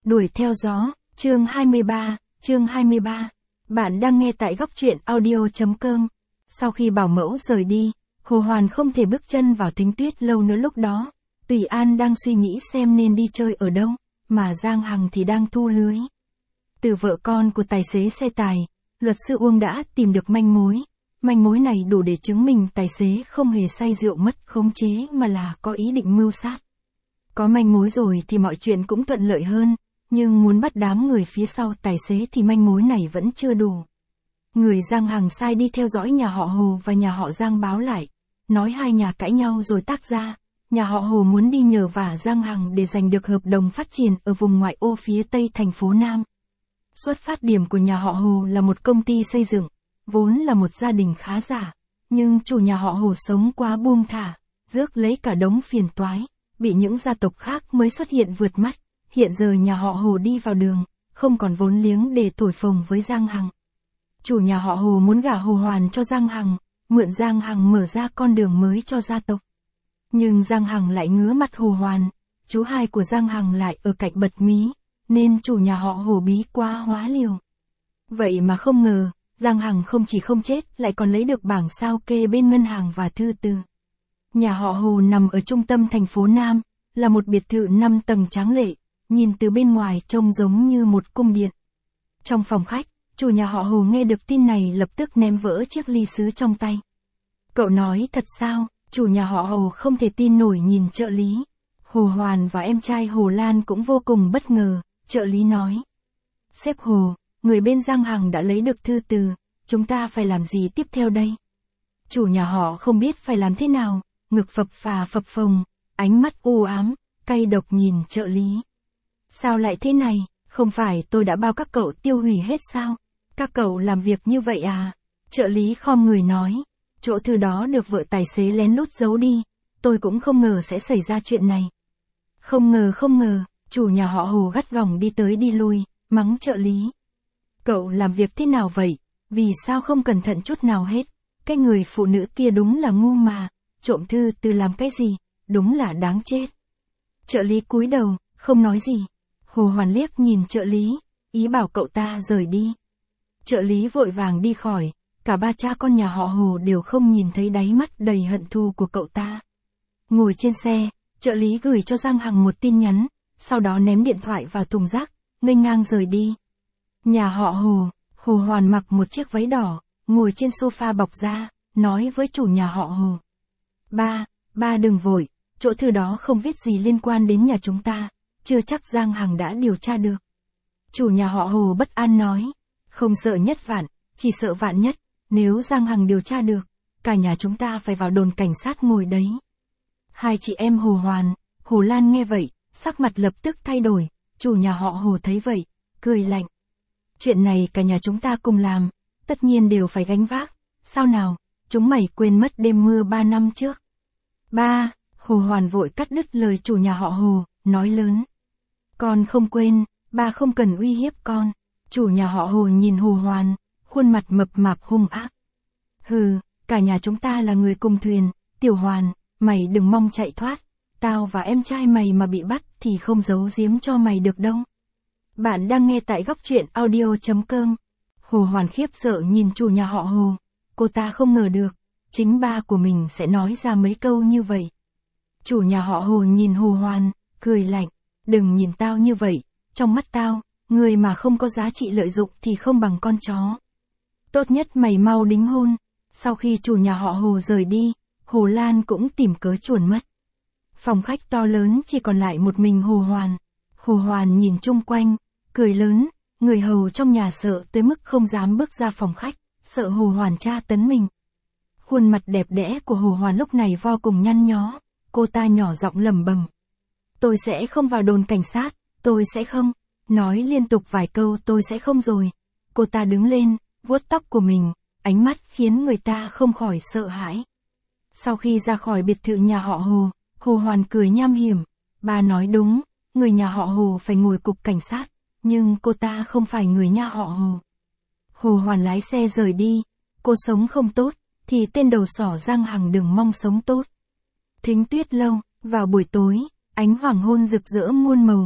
Đuổi theo gió, chương 23. Bạn đang nghe tại góc truyện audio.com. Sau khi bảo mẫu rời đi, Hồ Hoàn không thể bước chân vào Thính Tuyết lâu nữa lúc đó. Tùy An đang suy nghĩ xem nên đi chơi ở đâu, mà Giang Hằng thì đang thu lưới. Từ vợ con của tài xế xe tải, luật sư Uông đã tìm được manh mối. Manh mối này đủ để chứng minh tài xế không hề say rượu mất khống chế mà là có ý định mưu sát. Có manh mối rồi thì mọi chuyện cũng thuận lợi hơn, nhưng muốn bắt đám người phía sau tài xế thì manh mối này vẫn chưa đủ. Người Giang Hằng sai đi theo dõi nhà họ Hồ và nhà họ Giang báo lại, nói hai nhà cãi nhau rồi tách ra. Nhà họ Hồ muốn đi nhờ vả Giang Hằng để giành được hợp đồng phát triển ở vùng ngoại ô phía tây thành phố Nam. Xuất phát điểm của nhà họ Hồ là một công ty xây dựng, vốn là một gia đình khá giả, nhưng chủ nhà họ Hồ sống quá buông thả, rước lấy cả đống phiền toái, bị những gia tộc khác mới xuất hiện vượt mắt. Hiện giờ nhà họ Hồ đi vào đường, không còn vốn liếng để thổi phồng với Giang Hằng. Chủ nhà họ Hồ muốn gả Hồ Hoàn cho Giang Hằng, mượn Giang Hằng mở ra con đường mới cho gia tộc. Nhưng Giang Hằng lại ngứa mặt Hồ Hoàn, chú hai của Giang Hằng lại ở cạnh bật mí, nên chủ nhà họ Hồ bí quá hóa liều. Vậy mà không ngờ, Giang Hằng không chỉ không chết lại còn lấy được bảng sao kê bên ngân hàng và thư từ. Nhà họ Hồ nằm ở trung tâm thành phố Nam, là một biệt thự 5 tầng tráng lệ, nhìn từ bên ngoài trông giống như một cung điện. Trong phòng khách, chủ nhà họ Hồ nghe được tin này lập tức ném vỡ chiếc ly sứ trong tay. Cậu nói thật sao? Chủ nhà họ Hồ không thể tin nổi nhìn trợ lý. Hồ Hoàn và em trai Hồ Lan cũng vô cùng bất ngờ, trợ lý nói. Sếp Hồ, người bên Giang Hằng đã lấy được thư từ, chúng ta phải làm gì tiếp theo đây? Chủ nhà họ không biết phải làm thế nào, ngực phập phà phập phồng, ánh mắt u ám, cay độc nhìn trợ lý. Sao lại thế này, không phải tôi đã bao các cậu tiêu hủy hết sao? Các cậu làm việc như vậy à? Trợ lý khom người nói, chỗ thư đó được vợ tài xế lén lút giấu đi, tôi cũng không ngờ sẽ xảy ra chuyện này. Không ngờ, chủ nhà họ Hồ gắt gỏng đi tới đi lui, mắng trợ lý. Cậu làm việc thế nào vậy, vì sao không cẩn thận chút nào hết? Cái người phụ nữ kia đúng là ngu mà, trộm thư từ làm cái gì, đúng là đáng chết. Trợ lý cúi đầu, không nói gì. Hồ Hoàn liếc nhìn trợ lý, ý bảo cậu ta rời đi. Trợ lý vội vàng đi khỏi, cả ba cha con nhà họ Hồ đều không nhìn thấy đáy mắt đầy hận thù của cậu ta. Ngồi trên xe, trợ lý gửi cho Giang Hằng một tin nhắn, sau đó ném điện thoại vào thùng rác, nghênh ngang rời đi. Nhà họ Hồ, Hồ Hoàn mặc một chiếc váy đỏ, ngồi trên sofa bọc da, nói với chủ nhà họ Hồ. Ba đừng vội, chỗ thư đó không viết gì liên quan đến nhà chúng ta, chưa chắc Giang Hằng đã điều tra được. Chủ nhà họ Hồ bất an nói, không sợ nhất vạn, chỉ sợ vạn nhất, nếu Giang Hằng điều tra được, cả nhà chúng ta phải vào đồn cảnh sát ngồi đấy. Hai chị em Hồ Hoàn, Hồ Lan nghe vậy, sắc mặt lập tức thay đổi, chủ nhà họ Hồ thấy vậy, cười lạnh. Chuyện này cả nhà chúng ta cùng làm, tất nhiên đều phải gánh vác, sao nào, chúng mày quên mất đêm mưa 3 năm trước. Ba, Hồ Hoàn vội cắt đứt lời chủ nhà họ Hồ, nói lớn. Con không quên, ba không cần uy hiếp con. Chủ nhà họ Hồ nhìn Hồ Hoàn, khuôn mặt mập mạp hung ác. Hừ, cả nhà chúng ta là người cùng thuyền, Tiểu Hoàn, mày đừng mong chạy thoát. Tao và em trai mày mà bị bắt thì không giấu giếm cho mày được đâu. Bạn đang nghe tại góc truyện audio.com. Hồ Hoàn khiếp sợ nhìn chủ nhà họ Hồ. Cô ta không ngờ được, chính ba của mình sẽ nói ra mấy câu như vậy. Chủ nhà họ Hồ nhìn Hồ Hoàn, cười lạnh. Đừng nhìn tao như vậy, trong mắt tao, người mà không có giá trị lợi dụng thì không bằng con chó. Tốt nhất mày mau đính hôn. Sau khi chủ nhà họ Hồ rời đi, Hồ Lan cũng tìm cớ chuồn mất. Phòng khách to lớn chỉ còn lại một mình Hồ Hoàn. Hồ Hoàn nhìn chung quanh, cười lớn, người hầu trong nhà sợ tới mức không dám bước ra phòng khách, sợ Hồ Hoàn tra tấn mình. Khuôn mặt đẹp đẽ của Hồ Hoàn lúc này vô cùng nhăn nhó, cô ta nhỏ giọng lẩm bẩm. Tôi sẽ không vào đồn cảnh sát, tôi sẽ không. Nói liên tục vài câu tôi sẽ không rồi. Cô ta đứng lên, vuốt tóc của mình, ánh mắt khiến người ta không khỏi sợ hãi. Sau khi ra khỏi biệt thự nhà họ Hồ, Hồ Hoàn cười nham hiểm. Ba nói đúng, người nhà họ Hồ phải ngồi cục cảnh sát, nhưng cô ta không phải người nhà họ Hồ. Hồ Hoàn lái xe rời đi, cô sống không tốt, thì tên đầu sỏ Giang Hằng đừng mong sống tốt. Thính Tuyết lâu, vào buổi tối, ánh hoàng hôn rực rỡ muôn màu,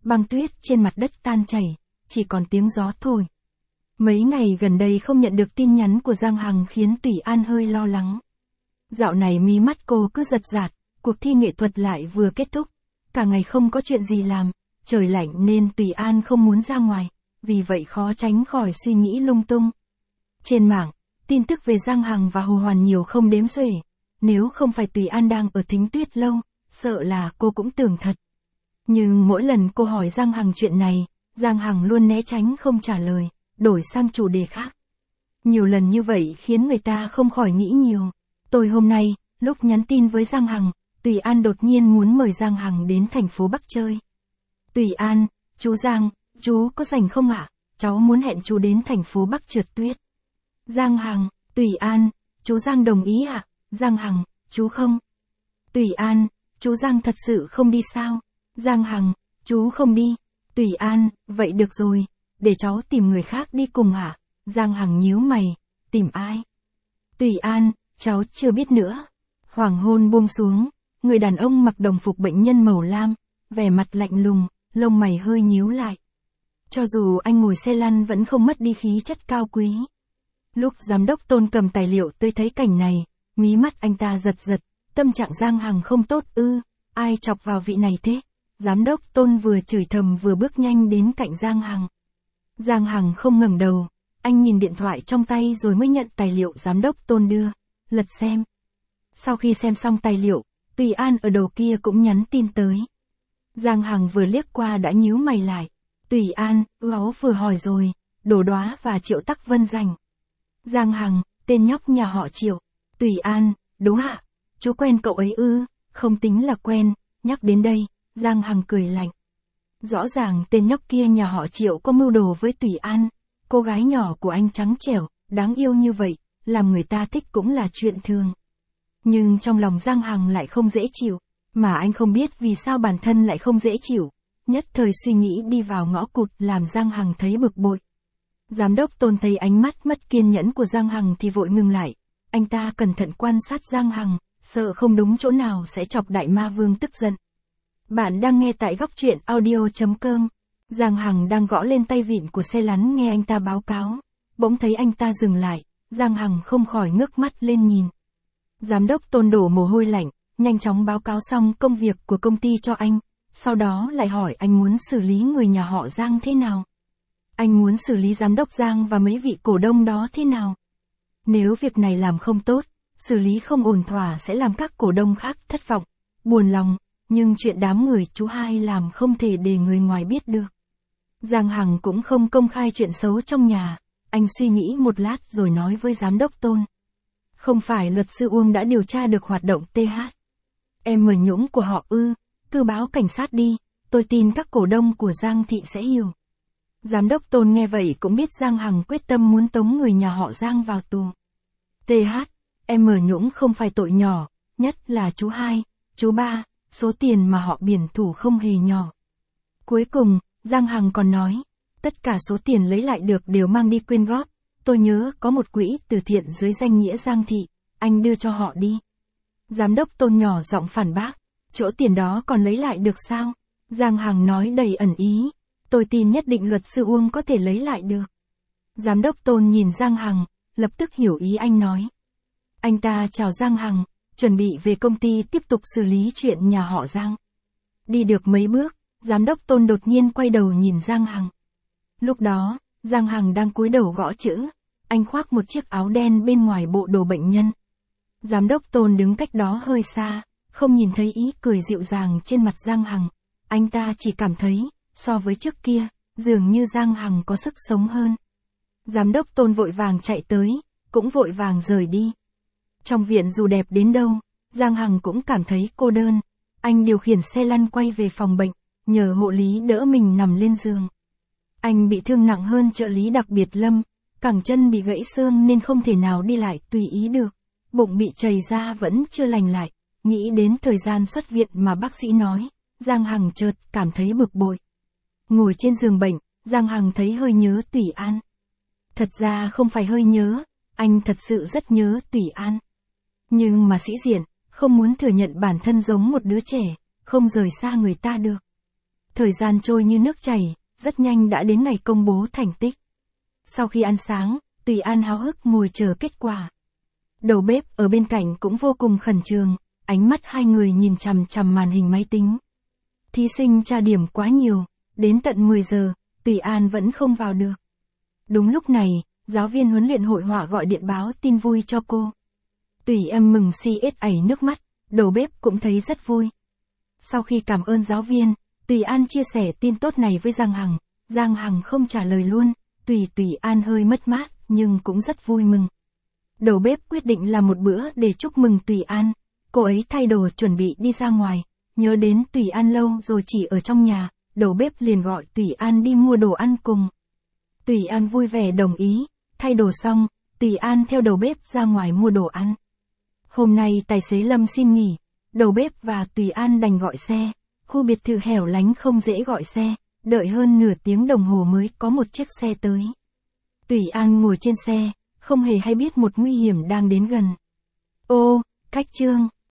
băng tuyết trên mặt đất tan chảy, chỉ còn tiếng gió thổi. Mấy ngày gần đây không nhận được tin nhắn của Giang Hằng khiến Tùy An hơi lo lắng. Dạo này mí mắt cô cứ giật giạt, cuộc thi nghệ thuật lại vừa kết thúc, cả ngày không có chuyện gì làm, trời lạnh nên Tùy An không muốn ra ngoài, vì vậy khó tránh khỏi suy nghĩ lung tung. Trên mạng, tin tức về Giang Hằng và Hồ Hoàn nhiều không đếm xuể, nếu không phải Tùy An đang ở Thính Tuyết Lâu, sợ là cô cũng tưởng thật. Nhưng mỗi lần cô hỏi Giang Hằng chuyện này, Giang Hằng luôn né tránh không trả lời, đổi sang chủ đề khác. Nhiều lần như vậy khiến người ta không khỏi nghĩ nhiều. Tối hôm nay, lúc nhắn tin với Giang Hằng, Tùy An đột nhiên muốn mời Giang Hằng đến thành phố Bắc chơi. Tùy An, chú Giang, chú có rảnh không ạ? Cháu muốn hẹn chú đến thành phố Bắc trượt tuyết. Giang Hằng, Tùy An, chú Giang đồng ý ạ? Giang Hằng, chú không. Tùy An, chú Giang thật sự không đi sao? Giang Hằng, chú không đi. Tùy An, vậy được rồi, để cháu tìm người khác đi cùng hả? Giang Hằng nhíu mày, tìm ai? Tùy An, cháu chưa biết nữa. Hoàng hôn buông xuống, người đàn ông mặc đồng phục bệnh nhân màu lam, vẻ mặt lạnh lùng, lông mày hơi nhíu lại. Cho dù anh ngồi xe lăn vẫn không mất đi khí chất cao quý. Lúc giám đốc Tôn cầm tài liệu tôi thấy cảnh này, mí mắt anh ta giật giật, tâm trạng Giang Hằng không tốt ư, ai chọc vào vị này thế? Giám đốc Tôn vừa chửi thầm vừa bước nhanh đến cạnh Giang Hằng. Giang Hằng không ngẩng đầu, anh nhìn điện thoại trong tay rồi mới nhận tài liệu giám đốc Tôn đưa, lật xem. Sau khi xem xong tài liệu, Tùy An ở đầu kia cũng nhắn tin tới. Giang Hằng vừa liếc qua đã nhíu mày lại. Tùy An, Áo vừa hỏi rồi, Đỗ Đoá và Triệu Tắc Vân rảnh. Giang Hằng, tên nhóc nhà họ Triệu. Tùy An, đúng ạ, chú quen cậu ấy ư? Không tính là quen, nhắc đến đây, Giang Hằng cười lạnh. Rõ ràng tên nhóc kia nhà họ Triệu có mưu đồ với Tùy An, cô gái nhỏ của anh trắng trẻo, đáng yêu như vậy, làm người ta thích cũng là chuyện thường. Nhưng trong lòng Giang Hằng lại không dễ chịu, mà anh không biết vì sao bản thân lại không dễ chịu, nhất thời suy nghĩ đi vào ngõ cụt làm Giang Hằng thấy bực bội. Giám đốc Tôn thấy ánh mắt mất kiên nhẫn của Giang Hằng thì vội ngừng lại, anh ta cẩn thận quan sát Giang Hằng, sợ không đúng chỗ nào sẽ chọc đại ma vương tức giận. Bạn đang nghe tại góc truyện audio.com. Giang Hằng đang gõ lên tay vịn của xe lăn nghe anh ta báo cáo, bỗng thấy anh ta dừng lại, Giang Hằng không khỏi ngước mắt lên nhìn. Giám đốc Tôn đổ mồ hôi lạnh, nhanh chóng báo cáo xong công việc của công ty cho anh, sau đó lại hỏi anh muốn xử lý người nhà họ Giang thế nào. Anh muốn xử lý giám đốc Giang và mấy vị cổ đông đó thế nào. Nếu việc này làm không tốt, xử lý không ổn thỏa sẽ làm các cổ đông khác thất vọng, buồn lòng, nhưng chuyện đám người chú hai làm không thể để người ngoài biết được. Giang Hằng cũng không công khai chuyện xấu trong nhà, anh suy nghĩ một lát rồi nói với giám đốc Tôn. Không phải luật sư Uông đã điều tra được hoạt động TH. Em mở nhũng của họ ư, cứ báo cảnh sát đi, tôi tin các cổ đông của Giang Thị sẽ hiểu. Giám đốc Tôn nghe vậy cũng biết Giang Hằng quyết tâm muốn tống người nhà họ Giang vào tù. TH, em mở nhũng không phải tội nhỏ, nhất là chú hai, chú ba, số tiền mà họ biển thủ không hề nhỏ. Cuối cùng, Giang Hằng còn nói, tất cả số tiền lấy lại được đều mang đi quyên góp, tôi nhớ có một quỹ từ thiện dưới danh nghĩa Giang Thị, anh đưa cho họ đi. Giám đốc Tôn nhỏ giọng phản bác, chỗ tiền đó còn lấy lại được sao? Giang Hằng nói đầy ẩn ý, tôi tin nhất định luật sư Uông có thể lấy lại được. Giám đốc Tôn nhìn Giang Hằng, lập tức hiểu ý anh nói. Anh ta chào Giang Hằng, chuẩn bị về công ty tiếp tục xử lý chuyện nhà họ Giang. Đi được mấy bước, giám đốc Tôn đột nhiên quay đầu nhìn Giang Hằng. Lúc đó, Giang Hằng đang cúi đầu gõ chữ, anh khoác một chiếc áo đen bên ngoài bộ đồ bệnh nhân. Giám đốc Tôn đứng cách đó hơi xa, không nhìn thấy ý cười dịu dàng trên mặt Giang Hằng, anh ta chỉ cảm thấy, so với trước kia, dường như Giang Hằng có sức sống hơn. Giám đốc Tôn vội vàng chạy tới, cũng vội vàng rời đi. Trong viện dù đẹp đến đâu, Giang Hằng cũng cảm thấy cô đơn. Anh điều khiển xe lăn quay về phòng bệnh, nhờ hộ lý đỡ mình nằm lên giường. Anh bị thương nặng hơn trợ lý đặc biệt Lâm, cẳng chân bị gãy xương nên không thể nào đi lại tùy ý được. Bụng bị trầy ra vẫn chưa lành lại, nghĩ đến thời gian xuất viện mà bác sĩ nói, Giang Hằng chợt cảm thấy bực bội. Ngồi trên giường bệnh, Giang Hằng thấy hơi nhớ Tùy An. Thật ra không phải hơi nhớ, anh thật sự rất nhớ Tùy An. Nhưng mà sĩ diện, không muốn thừa nhận bản thân giống một đứa trẻ, không rời xa người ta được. Thời gian trôi như nước chảy, rất nhanh đã đến ngày công bố thành tích. Sau khi ăn sáng, Tùy An háo hức ngồi chờ kết quả. Đầu bếp ở bên cạnh cũng vô cùng khẩn trương, ánh mắt hai người nhìn chằm chằm màn hình máy tính. Thí sinh tra điểm quá nhiều, đến tận 10 giờ, Tùy An vẫn không vào được. Đúng lúc này, giáo viên huấn luyện hội họa gọi điện báo tin vui cho cô. Tùy Em mừng si ết ảy nước mắt, đầu bếp cũng thấy rất vui. Sau khi cảm ơn giáo viên, Tùy An chia sẻ tin tốt này với Giang Hằng không trả lời luôn. Tùy An hơi mất mát, nhưng cũng rất vui mừng. Đầu bếp quyết định làm một bữa để chúc mừng Tùy An. Cô ấy thay đồ chuẩn bị đi ra ngoài, nhớ đến Tùy An lâu rồi chỉ ở trong nhà, đầu bếp liền gọi Tùy An đi mua đồ ăn cùng. Tùy An vui vẻ đồng ý, thay đồ xong, Tùy An theo đầu bếp ra ngoài mua đồ ăn. Hôm nay tài xế Lâm xin nghỉ, đầu bếp và Tùy An đành gọi xe. Khu biệt thự hẻo lánh không dễ gọi xe, đợi hơn nửa tiếng đồng hồ mới có một chiếc xe tới. Tùy An ngồi trên xe, không hề hay biết một nguy hiểm đang đến gần. Ô, Cách Chương.